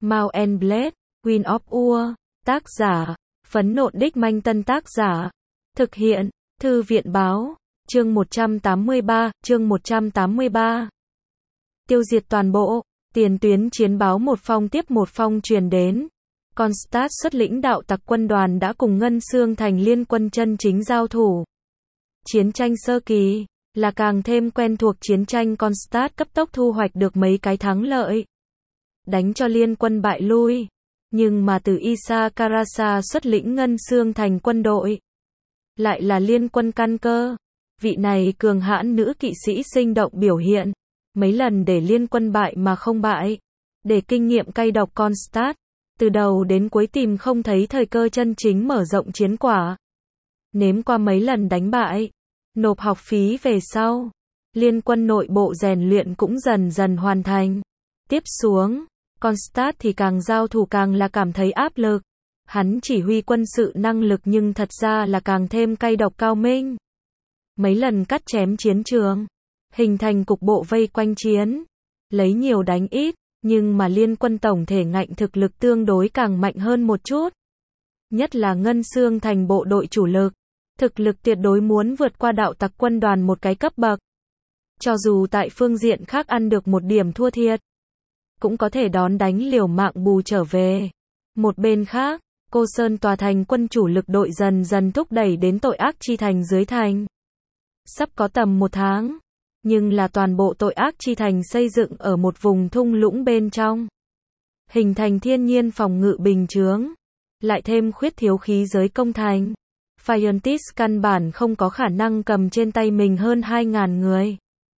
Mount and Blade, Queen of War, tác giả, Phấn Nộn Đích Manh Tân tác giả, thực hiện, Thư viện báo, chương 183. Tiêu diệt toàn bộ, tiền tuyến chiến báo một phong tiếp một phong truyền đến. Kronstadt xuất lĩnh đạo tặc quân đoàn đã cùng Ngân Xương Thành liên quân chân chính giao thủ. Chiến tranh sơ kỳ, là càng thêm quen thuộc chiến tranh. Kronstadt cấp tốc thu hoạch được mấy cái thắng lợi. Đánh cho liên quân bại lui. Nhưng mà từ Isa Karasa xuất lĩnh Ngân Xương Thành quân đội. Lại là liên quân căn cơ. Vị này cường hãn nữ kỵ sĩ sinh động biểu hiện. Mấy lần để liên quân bại mà không bại. Để kinh nghiệm cay độc Kronstadt. Từ đầu đến cuối tìm không thấy thời cơ chân chính mở rộng chiến quả. Nếm qua mấy lần đánh bại. Nộp học phí về sau. Liên quân nội bộ rèn luyện cũng dần dần hoàn thành. Tiếp xuống, Kronstadt thì càng giao thủ càng là cảm thấy áp lực. Hắn chỉ huy quân sự năng lực nhưng thật ra là càng thêm cay độc cao minh. Mấy lần cắt chém chiến trường. Hình thành cục bộ vây quanh chiến. Lấy nhiều đánh ít. Nhưng mà liên quân tổng thể ngạnh thực lực tương đối càng mạnh hơn một chút. Nhất là Ngân Xương Thành bộ đội chủ lực. Thực lực tuyệt đối muốn vượt qua đạo tặc quân đoàn một cái cấp bậc. Cho dù tại phương diện khác ăn được một điểm thua thiệt. Cũng có thể đón đánh liều mạng bù trở về. Một bên khác, Cô Sơn tòa thành quân chủ lực đội dần dần thúc đẩy đến tội ác chi thành dưới thành. Sắp có tầm 1 tháng. Nhưng là toàn bộ tội ác chi thành xây dựng ở một vùng thung lũng bên trong. Hình thành thiên nhiên phòng ngự bình chướng. Lại thêm khuyết thiếu khí giới công thành. Fiontis căn bản không có khả năng cầm trên tay mình hơn 2.000 người.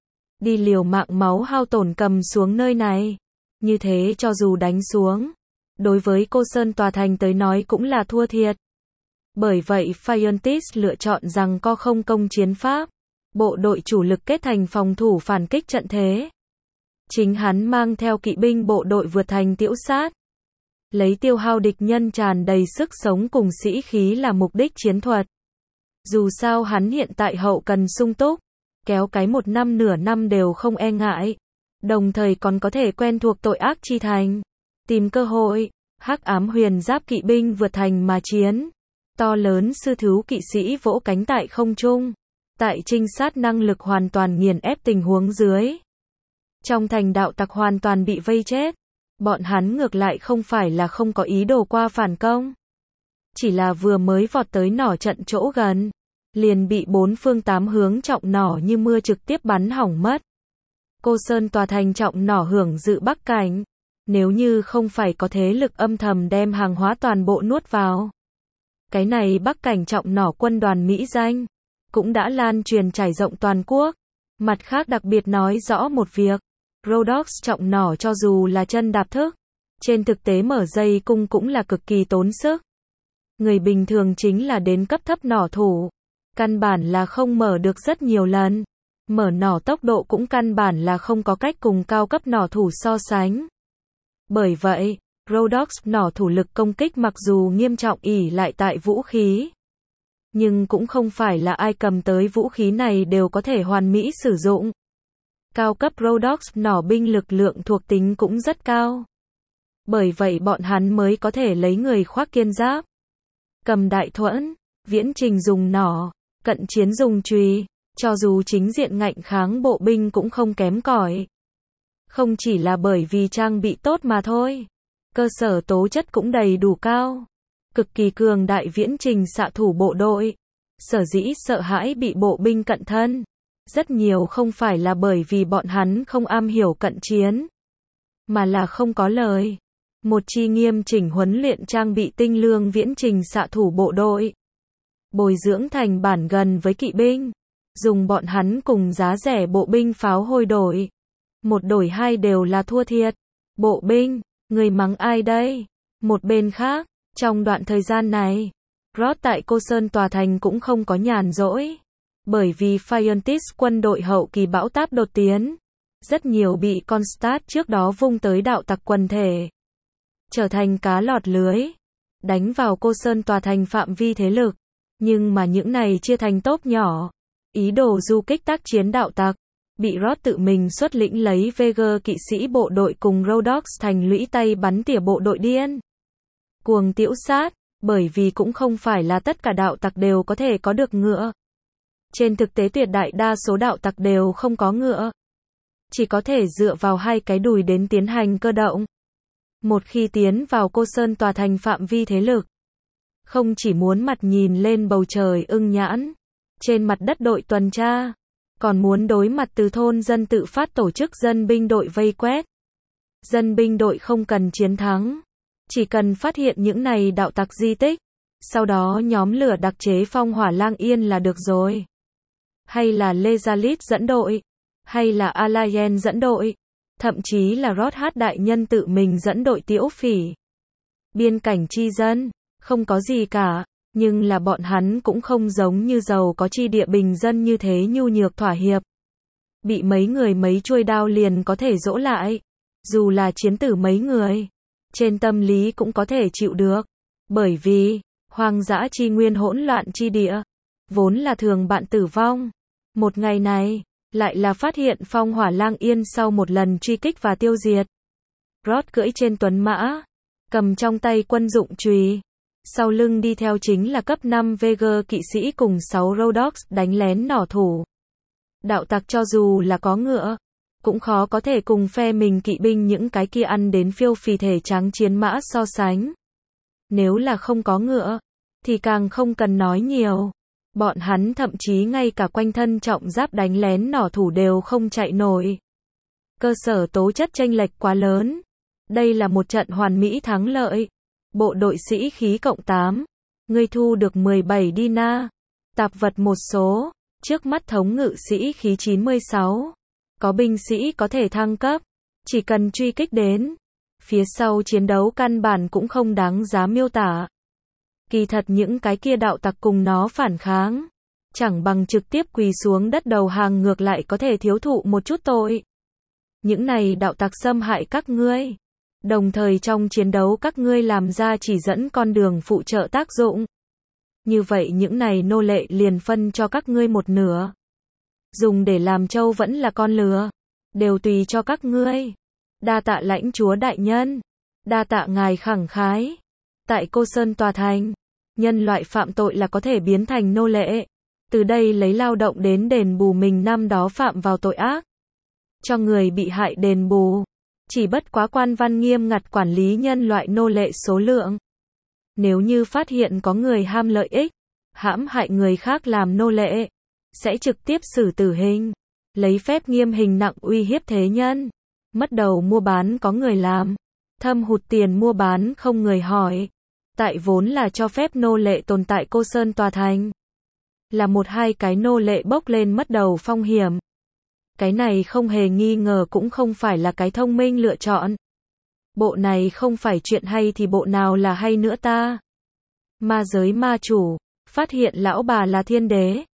Đi liều mạng máu hao tổn cầm xuống nơi này. Như thế cho dù đánh xuống. Đối với Cô Sơn tòa thành tới nói cũng là thua thiệt. Bởi vậy Fiontis lựa chọn rằng co không công chiến pháp. Bộ đội chủ lực kết thành phòng thủ phản kích trận thế. Chính hắn mang theo kỵ binh bộ đội vượt thành tiễu sát. Lấy tiêu hao địch nhân tràn đầy sức sống cùng sĩ khí là mục đích chiến thuật. Dù sao hắn hiện tại hậu cần sung túc. Kéo cái 1 năm nửa năm đều không e ngại. Đồng thời còn có thể quen thuộc tội ác chi thành. Tìm cơ hội. Hắc ám huyền giáp kỵ binh vượt thành mà chiến. To lớn sư thú kỵ sĩ vỗ cánh tại không trung. Tại trinh sát năng lực hoàn toàn nghiền ép tình huống dưới. Trong thành đạo tặc hoàn toàn bị vây chết. Bọn hắn ngược lại không phải là không có ý đồ qua phản công. Chỉ là vừa mới vọt tới nỏ trận chỗ gần. Liền bị 4 phương 8 hướng trọng nỏ như mưa trực tiếp bắn hỏng mất. Cô Sơn tòa thành trọng nỏ hưởng dự Bắc Cảnh. Nếu như không phải có thế lực âm thầm đem hàng hóa toàn bộ nuốt vào. Cái này Bắc Cảnh trọng nỏ quân đoàn Mỹ danh. Cũng đã lan truyền trải rộng toàn quốc. Mặt khác đặc biệt nói rõ một việc. Rhodox trọng nỏ cho dù là chân đạp thức. Trên thực tế mở dây cung cũng là cực kỳ tốn sức. Người bình thường chính là đến cấp thấp nỏ thủ. Căn bản là không mở được rất nhiều lần. Mở nỏ tốc độ cũng căn bản là không có cách cùng cao cấp nỏ thủ so sánh. Bởi vậy, Rhodox nỏ thủ lực công kích mặc dù nghiêm trọng ỷ lại tại vũ khí. Nhưng cũng không phải là ai cầm tới vũ khí này đều có thể hoàn mỹ sử dụng. Cao cấp Rhodox nỏ binh lực lượng thuộc tính cũng rất cao. Bởi vậy bọn hắn mới có thể lấy người khoác kiên giáp. Cầm đại thuẫn, viễn trình dùng nỏ, cận chiến dùng chùy, cho dù chính diện ngạnh kháng bộ binh cũng không kém cỏi. Không chỉ là bởi vì trang bị tốt mà thôi. Cơ sở tố chất cũng đầy đủ cao. Cực kỳ cường đại viễn trình xạ thủ bộ đội. Sở dĩ sợ hãi bị bộ binh cận thân. Rất nhiều không phải là bởi vì bọn hắn không am hiểu cận chiến. Mà là không có lời. Một chi nghiêm chỉnh huấn luyện trang bị tinh lương viễn trình xạ thủ bộ đội. Bồi dưỡng thành bản gần với kỵ binh. Dùng bọn hắn cùng giá rẻ bộ binh pháo hôi đổi. 1 đổi 2 đều là thua thiệt. Bộ binh, người mắng ai đây? Một bên khác. Trong đoạn thời gian này, Roth tại Cô Sơn tòa thành cũng không có nhàn rỗi. Bởi vì Fiontis quân đội hậu kỳ bão táp đột tiến. Rất nhiều bị Kronstadt trước đó vung tới đạo tặc quần thể. Trở thành cá lọt lưới. Đánh vào Cô Sơn tòa thành phạm vi thế lực. Nhưng mà những này chia thành tốp nhỏ. Ý đồ du kích tác chiến đạo tặc. bị Roth tự mình xuất lĩnh lấy Veger kỵ sĩ bộ đội cùng Rhodox thành lũy tay bắn tỉa bộ đội điên cuồng tiễu sát, bởi vì cũng không phải là tất cả đạo tặc đều có thể có được ngựa. Trên thực tế tuyệt đại đa số đạo tặc đều không có ngựa. Chỉ có thể dựa vào hai cái đùi đến tiến hành cơ động. Một khi tiến vào Cô Sơn tòa thành phạm vi thế lực, không chỉ muốn mặt nhìn lên bầu trời ưng nhãn, trên mặt đất đội tuần tra, còn muốn đối mặt từ thôn dân tự phát tổ chức dân binh đội vây quét. Dân binh đội không cần chiến thắng, chỉ cần phát hiện những này đạo tặc di tích, sau đó nhóm lửa đặc chế phong hỏa lang yên là được rồi. Hay là Lezalit dẫn đội, hay là Alayen dẫn đội, thậm chí là Roth đại nhân tự mình dẫn đội tiễu phỉ. Biên cảnh chi dân, không có gì cả, nhưng là bọn hắn cũng không giống như giàu có chi địa bình dân như thế nhu nhược thỏa hiệp. Bị mấy người mấy chuôi đao liền có thể dỗ lại, dù là chiến tử mấy người, trên tâm lý cũng có thể chịu được, bởi vì, hoang dã chi nguyên hỗn loạn chi địa, vốn là thường bạn tử vong. Một ngày này, lại là phát hiện phong hỏa lang yên sau một lần truy kích và tiêu diệt. Roth cưỡi trên tuấn mã, cầm trong tay quân dụng chùy, sau lưng đi theo chính là cấp 5 Veger kỵ sĩ cùng 6 Rhodox đánh lén nỏ thủ. Đạo tặc cho dù là có ngựa, cũng khó có thể cùng phe mình kỵ binh những cái kia ăn đến phiêu phì thể trắng chiến mã so sánh. Nếu là không có ngựa, thì càng không cần nói nhiều. Bọn hắn thậm chí ngay cả quanh thân trọng giáp đánh lén nỏ thủ đều không chạy nổi. Cơ sở tố chất chênh lệch quá lớn. Đây là một trận hoàn mỹ thắng lợi. Bộ đội sĩ khí cộng 8. Ngươi thu được 17 dinar. Tạp vật một số. Trước mắt thống ngự sĩ khí 96. Có binh sĩ có thể thăng cấp. Chỉ cần truy kích đến. Phía sau chiến đấu căn bản cũng không đáng giá miêu tả. Kỳ thật những cái kia đạo tặc cùng nó phản kháng, chẳng bằng trực tiếp quỳ xuống đất đầu hàng ngược lại có thể thiếu thụ một chút tội. Những này đạo tặc xâm hại các ngươi, đồng thời trong chiến đấu các ngươi làm ra chỉ dẫn con đường phụ trợ tác dụng. Như vậy những này nô lệ liền phân cho các ngươi một nửa. Dùng để làm trâu vẫn là con lừa, đều tùy cho các ngươi. Đa tạ lãnh chúa đại nhân, đa tạ ngài khẳng khái. Tại Cô Sơn tòa thành, nhân loại phạm tội là có thể biến thành nô lệ. Từ đây lấy lao động đến đền bù mình năm đó phạm vào tội ác. Cho người bị hại đền bù. Chỉ bất quá quan văn nghiêm ngặt quản lý nhân loại nô lệ số lượng. Nếu như phát hiện có người ham lợi ích, hãm hại người khác làm nô lệ, sẽ trực tiếp xử tử hình. Lấy phép nghiêm hình nặng uy hiếp thế nhân. Mất đầu mua bán có người làm. Thâm hụt tiền mua bán không người hỏi. Tại vốn là cho phép nô lệ tồn tại Cô Sơn tòa thành. Là một hai cái nô lệ bốc lên mất đầu phong hiểm. Cái này không hề nghi ngờ cũng không phải là cái thông minh lựa chọn. Bộ này không phải chuyện hay thì bộ nào là hay nữa ta. Ma giới ma chủ, phát hiện lão bà là thiên đế.